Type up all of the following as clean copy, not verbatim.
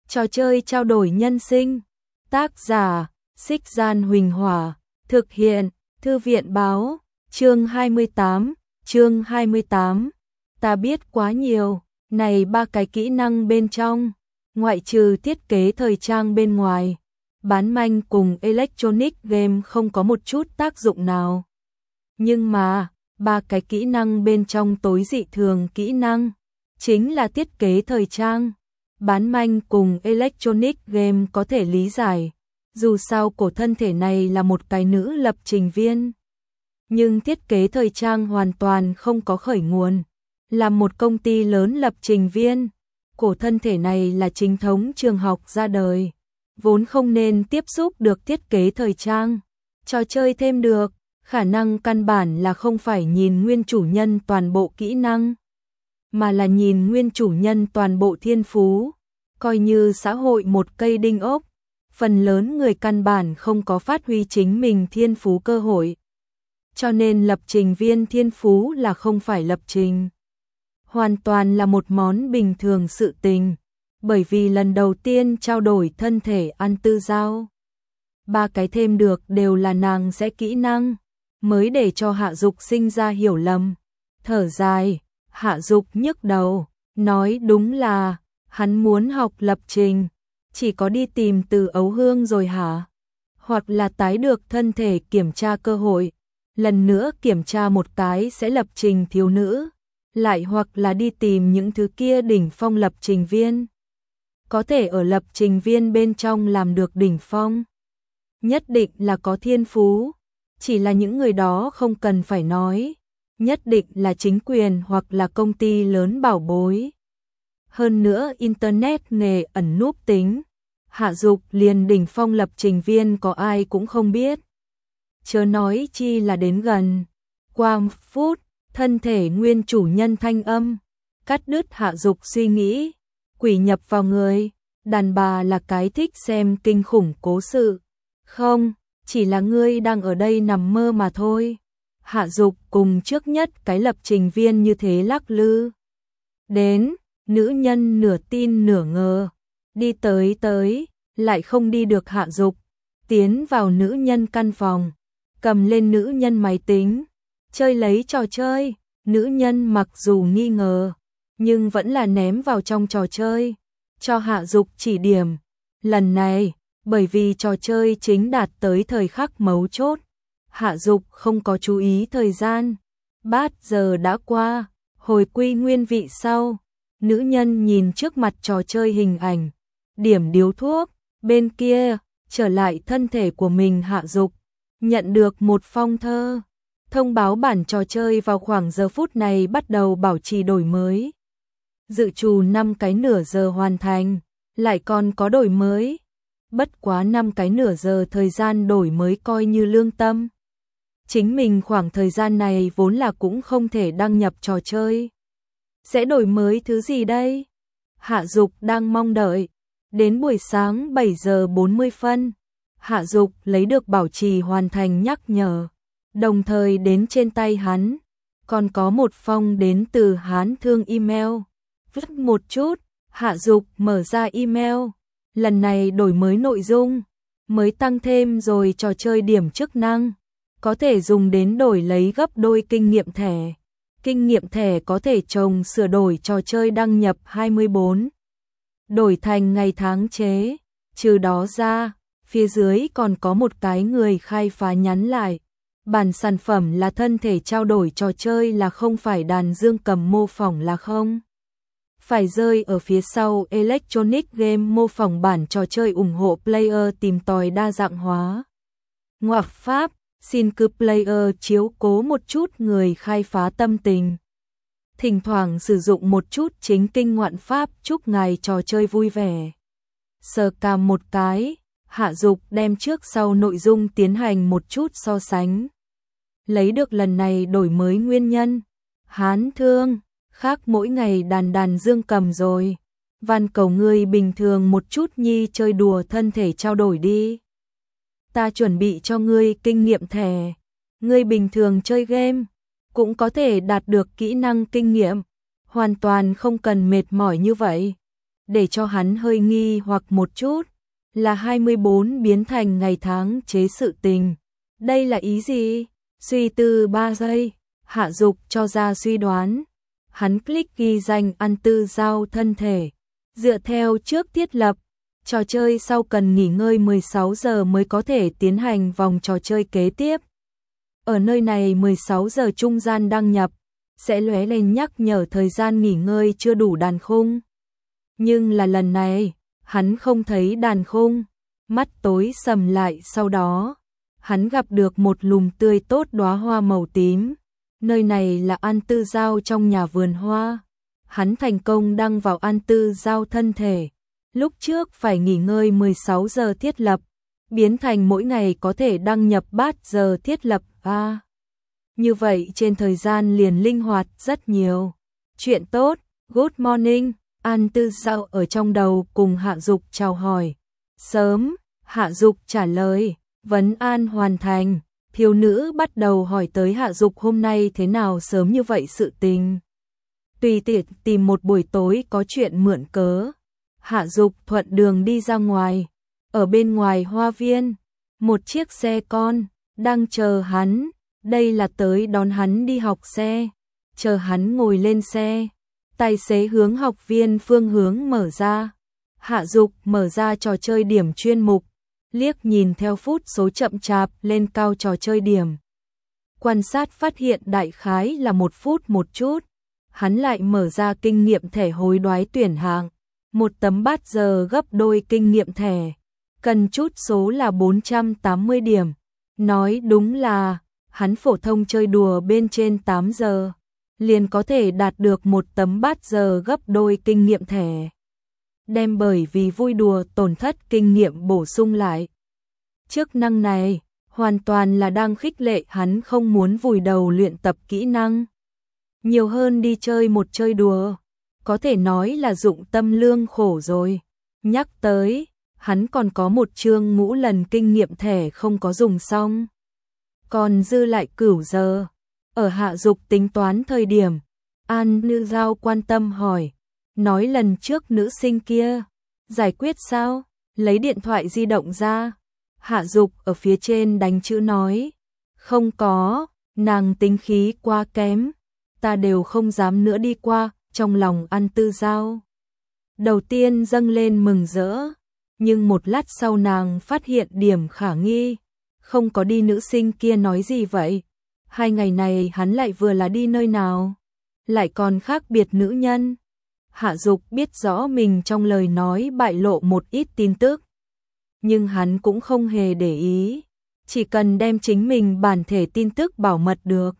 Trò chơi trao đổi nhân sinh. Tác giả: Xích Gian Huỳnh Hỏa. Thực hiện: Thư viện báo. Chương 28. Chương 28. Ta biết quá nhiều. Này, 3 cái kỹ năng bên trong, ngoại trừ thiết kế thời trang bên ngoài, bán manh cùng electronic game không có một chút tác dụng nào. Nhưng mà, 3 cái kỹ năng bên trong tối dị thường kỹ năng, chính là thiết kế thời trang, bán manh cùng electronic game có thể lý giải. Dù sao cổ thân thể này là một cái nữ lập trình viên. Nhưng thiết kế thời trang hoàn toàn không có khởi nguồn. Là một công ty lớn lập trình viên, cổ thân thể này là chính thống trường học ra đời, vốn không nên tiếp xúc được thiết kế thời trang. Trò chơi thêm được, khả năng căn bản là không phải nhìn nguyên chủ nhân toàn bộ kỹ năng, mà là nhìn nguyên chủ nhân toàn bộ thiên phú. Coi như xã hội một cây đinh ốc, phần lớn người căn bản không có phát huy chính mình thiên phú cơ hội. Cho nên lập trình viên thiên phú là không phải lập trình, hoàn toàn là một món bình thường sự tình, bởi vì lần đầu tiên trao đổi thân thể ăn tư giao. 3 cái thêm được đều là nàng sẽ kỹ năng, mới để cho Hạ Dục sinh ra hiểu lầm. Thở dài, Hạ Dục nhức đầu, nói đúng là, hắn muốn học lập trình, chỉ có đi tìm Từ Ấu Hương rồi hả? Hoặc là tái được thân thể kiểm tra cơ hội, lần nữa kiểm tra một cái sẽ lập trình thiếu nữ. Lại hoặc là đi tìm những thứ kia đỉnh phong lập trình viên. Có thể ở lập trình viên bên trong làm được đỉnh phong, nhất định là có thiên phú. Chỉ là những người đó không cần phải nói, nhất định là chính quyền hoặc là công ty lớn bảo bối. Hơn nữa internet nghề ẩn núp tính, Hạ Dục liền đỉnh phong lập trình viên có ai cũng không biết, chớ nói chi là đến gần. Qua một phút, thân thể nguyên chủ nhân thanh âm cắt đứt Hạ Dục suy nghĩ. Quỷ nhập vào người, đàn bà là cái thích xem kinh khủng cố sự. Không, chỉ là ngươi đang ở đây nằm mơ mà thôi. Hạ Dục cùng trước nhất cái lập trình viên như thế lắc lư. Đến, nữ nhân nửa tin nửa ngờ, đi tới, lại không đi được Hạ Dục, tiến vào nữ nhân căn phòng, cầm lên nữ nhân máy tính, chơi lấy trò chơi. Nữ nhân mặc dù nghi ngờ, nhưng vẫn là ném vào trong trò chơi, cho Hạ Dục chỉ điểm. Lần này, bởi vì trò chơi chính đạt tới thời khắc mấu chốt, Hạ Dục không có chú ý thời gian. 3 giờ đã qua, hồi quy nguyên vị sau, nữ nhân nhìn trước mặt trò chơi hình ảnh, điểm điếu thuốc, bên kia, trở lại thân thể của mình. Hạ Dục nhận được một phong thơ, thông báo bản trò chơi vào khoảng giờ phút này bắt đầu bảo trì đổi mới. Dự trù 5 cái nửa giờ hoàn thành, lại còn có đổi mới. Bất quá 5 cái nửa giờ thời gian đổi mới coi như lương tâm. Chính mình khoảng thời gian này vốn là cũng không thể đăng nhập trò chơi. Sẽ đổi mới thứ gì đây? Hạ Dục đang mong đợi. Đến buổi sáng 7 giờ 40 phân, Hạ Dục lấy được bảo trì hoàn thành nhắc nhở. Đồng thời đến trên tay hắn, còn có một phong đến từ Hán Thương email. Vứt một chút, Hạ Dục mở ra email. Lần này đổi mới nội dung, mới tăng thêm rồi trò chơi điểm chức năng, có thể dùng đến đổi lấy gấp đôi kinh nghiệm thẻ. Kinh nghiệm thẻ có thể trồng sửa đổi trò chơi đăng nhập 24. Đổi thành ngày tháng chế. Trừ đó ra, phía dưới còn có một cái người khai phá nhắn lại. Bản sản phẩm là thân thể trao đổi trò chơi là không phải đàn dương cầm mô phỏng là không phải rơi ở phía sau electronic game mô phỏng bản trò chơi ủng hộ player tìm tòi đa dạng hóa. Ngoặc pháp, xin cứ player chiếu cố một chút người khai phá tâm tình. Thỉnh thoảng sử dụng một chút chính kinh ngoạn pháp, chúc ngài trò chơi vui vẻ. Sờ cằm một cái, Hạ Dục đem trước sau nội dung tiến hành một chút so sánh. Lấy được lần này đổi mới nguyên nhân. Hán Thương, khác mỗi ngày đàn dương cầm rồi. Van cầu ngươi bình thường một chút nhi chơi đùa thân thể trao đổi đi. Ta chuẩn bị cho ngươi kinh nghiệm thẻ. Ngươi bình thường chơi game, cũng có thể đạt được kỹ năng kinh nghiệm. Hoàn toàn không cần mệt mỏi như vậy. để cho hắn hơi nghi hoặc một chút, là 24 biến thành ngày tháng chế sự tình. Đây là ý gì? Suy tư 3 giây, Hạ Dục cho ra suy đoán. Hắn click ghi danh ăn tư giao thân thể. Dựa theo trước thiết lập, trò chơi sau cần nghỉ ngơi 16 giờ mới có thể tiến hành vòng trò chơi kế tiếp. Ở nơi này 16 giờ trung gian đăng nhập, sẽ lóe lên nhắc nhở thời gian nghỉ ngơi chưa đủ đàn khung. Nhưng là lần này, hắn không thấy đàn khung, mắt tối sầm lại sau đó. Hắn gặp được một lùm tươi tốt đóa hoa màu tím. Nơi này là ăn tư giao trong nhà vườn hoa. Hắn thành công đăng vào ăn tư giao thân thể. Lúc trước phải nghỉ ngơi 16 giờ thiết lập, biến thành mỗi ngày có thể đăng nhập 3 giờ thiết lập. Như vậy trên thời gian liền linh hoạt rất nhiều. Chuyện tốt, good morning, An Tư Giao ở trong đầu cùng Hạ Dục chào hỏi. Sớm, Hạ Dục trả lời, vấn an hoàn thành. Thiếu nữ bắt đầu hỏi tới Hạ Dục hôm nay thế nào sớm như vậy sự tình. Tùy tiện tìm một buổi tối có chuyện mượn cớ. Hạ Dục thuận đường đi ra ngoài. Ở bên ngoài hoa viên, một chiếc xe con đang chờ hắn. Đây là tới đón hắn đi học xe. Chờ hắn ngồi lên xe, tài xế hướng học viên phương hướng mở ra. Hạ Dục mở ra trò chơi điểm chuyên mục, liếc nhìn theo phút số chậm chạp lên cao trò chơi điểm. Quan sát phát hiện đại khái là 1 phút một chút. Hắn lại mở ra kinh nghiệm thẻ hối đoái tuyển hạng. Một tấm bát giờ gấp đôi kinh nghiệm thẻ. Cần chút số là 480 điểm. Nói đúng là hắn phổ thông chơi đùa bên trên 8 giờ, liền có thể đạt được một tấm bát giờ gấp đôi kinh nghiệm thẻ. Đem bởi vì vui đùa tổn thất kinh nghiệm bổ sung lại. Chức năng này, hoàn toàn là đang khích lệ hắn không muốn vùi đầu luyện tập kỹ năng. Nhiều hơn đi chơi một chơi đùa, có thể nói là dụng tâm lương khổ rồi. Nhắc tới, hắn còn có một chương ngũ lần kinh nghiệm thẻ không có dùng xong. Còn dư lại cửu giờ. Ở Hạ Dục tính toán thời điểm, An Tư Giao quan tâm hỏi, nói lần trước nữ sinh kia, giải quyết sao? Lấy điện thoại di động ra. Hạ Dục ở phía trên đánh chữ nói, không có, nàng tính khí quá kém, ta đều không dám nữa đi qua. Trong lòng An Tư Giao đầu tiên dâng lên mừng rỡ, nhưng một lát sau nàng phát hiện điểm khả nghi. Không có đi, nữ sinh kia nói gì vậy? 2 ngày này hắn lại vừa là đi nơi nào? Lại còn khác biệt nữ nhân. Hạ Dục biết rõ mình trong lời nói bại lộ một ít tin tức, nhưng hắn cũng không hề để ý, chỉ cần đem chính mình bản thể tin tức bảo mật được.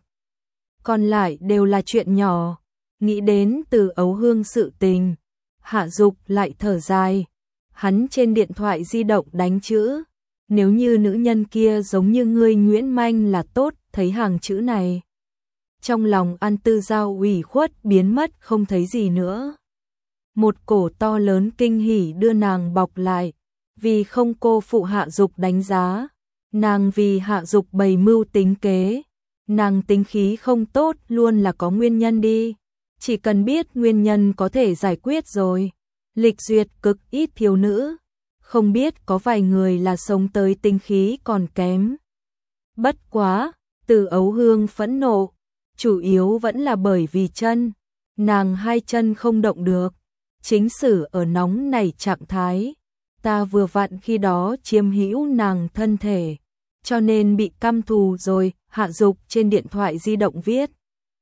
Còn lại đều là chuyện nhỏ. Nghĩ đến Từ Ấu Hương sự tình, Hạ Dục lại thở dài. Hắn trên điện thoại di động đánh chữ, nếu như nữ nhân kia giống như ngươi Nguyễn Manh là tốt, thấy hàng chữ này. Trong lòng An Tư Giao ủy khuất biến mất không thấy gì nữa. Một cổ to lớn kinh hỉ đưa nàng bọc lại, vì không cô phụ Hạ Dục đánh giá. Nàng vì Hạ Dục bày mưu tính kế, nàng tính khí không tốt luôn là có nguyên nhân đi. Chỉ cần biết nguyên nhân có thể giải quyết rồi. Lịch duyệt cực ít thiếu nữ, không biết có vài người là sống tới tính khí còn kém. Bất quá, Từ Ấu Hương phẫn nộ, chủ yếu vẫn là bởi vì chân. Nàng 2 chân không động được, chính sử ở nóng nảy trạng thái. Ta vừa vặn khi đó chiếm hữu nàng thân thể, cho nên bị căm thù rồi. Hạ Dục trên điện thoại di động viết.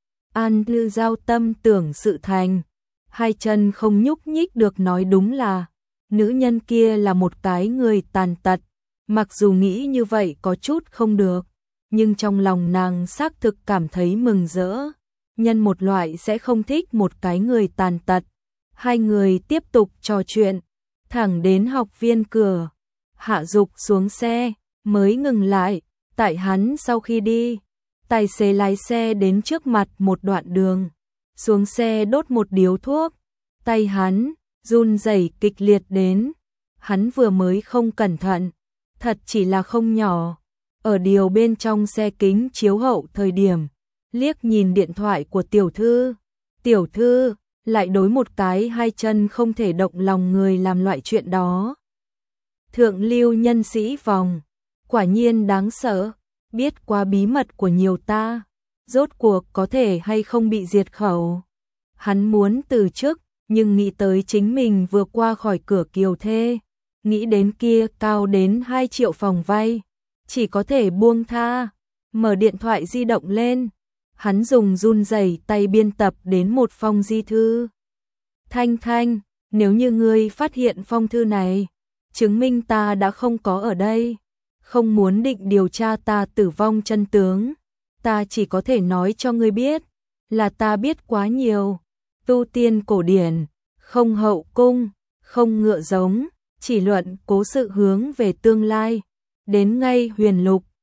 An Tư Giao tâm tưởng sự thành. 2 chân không nhúc nhích được, nói đúng là nữ nhân kia là một cái người tàn tật. Mặc dù nghĩ như vậy có chút không được, nhưng trong lòng nàng xác thực cảm thấy mừng rỡ. Nhân một loại sẽ không thích một cái người tàn tật. 2 người tiếp tục trò chuyện, thẳng đến học viên cửa. Hạ Dục xuống xe, mới ngừng lại. Tại hắn sau khi đi, tài xế lái xe đến trước mặt một đoạn đường. Xuống xe đốt một điếu thuốc. Tay hắn run rẩy kịch liệt đến. Hắn vừa mới không cẩn thận, thật chỉ là không nhỏ. Ở điều bên trong xe kính chiếu hậu thời điểm, liếc nhìn điện thoại của tiểu thư. Tiểu thư, lại đối một cái hai chân không thể động lòng người làm loại chuyện đó. Thượng lưu nhân sĩ vòng, quả nhiên đáng sợ, biết quá bí mật của nhiều ta, rốt cuộc có thể hay không bị diệt khẩu. Hắn muốn từ chức, nhưng nghĩ tới chính mình vừa qua khỏi cửa kiều thê, nghĩ đến kia cao đến 2 triệu phòng vay, chỉ có thể buông tha, mở điện thoại di động lên. Hắn dùng run rẩy tay biên tập đến một phong di thư. Thanh Thanh, nếu như ngươi phát hiện phong thư này, chứng minh ta đã không có ở đây, không muốn định điều tra ta tử vong chân tướng, ta chỉ có thể nói cho ngươi biết, là ta biết quá nhiều, tu tiên cổ điển, không hậu cung, không ngựa giống, chỉ luận cố sự hướng về tương lai, đến ngay huyền lục,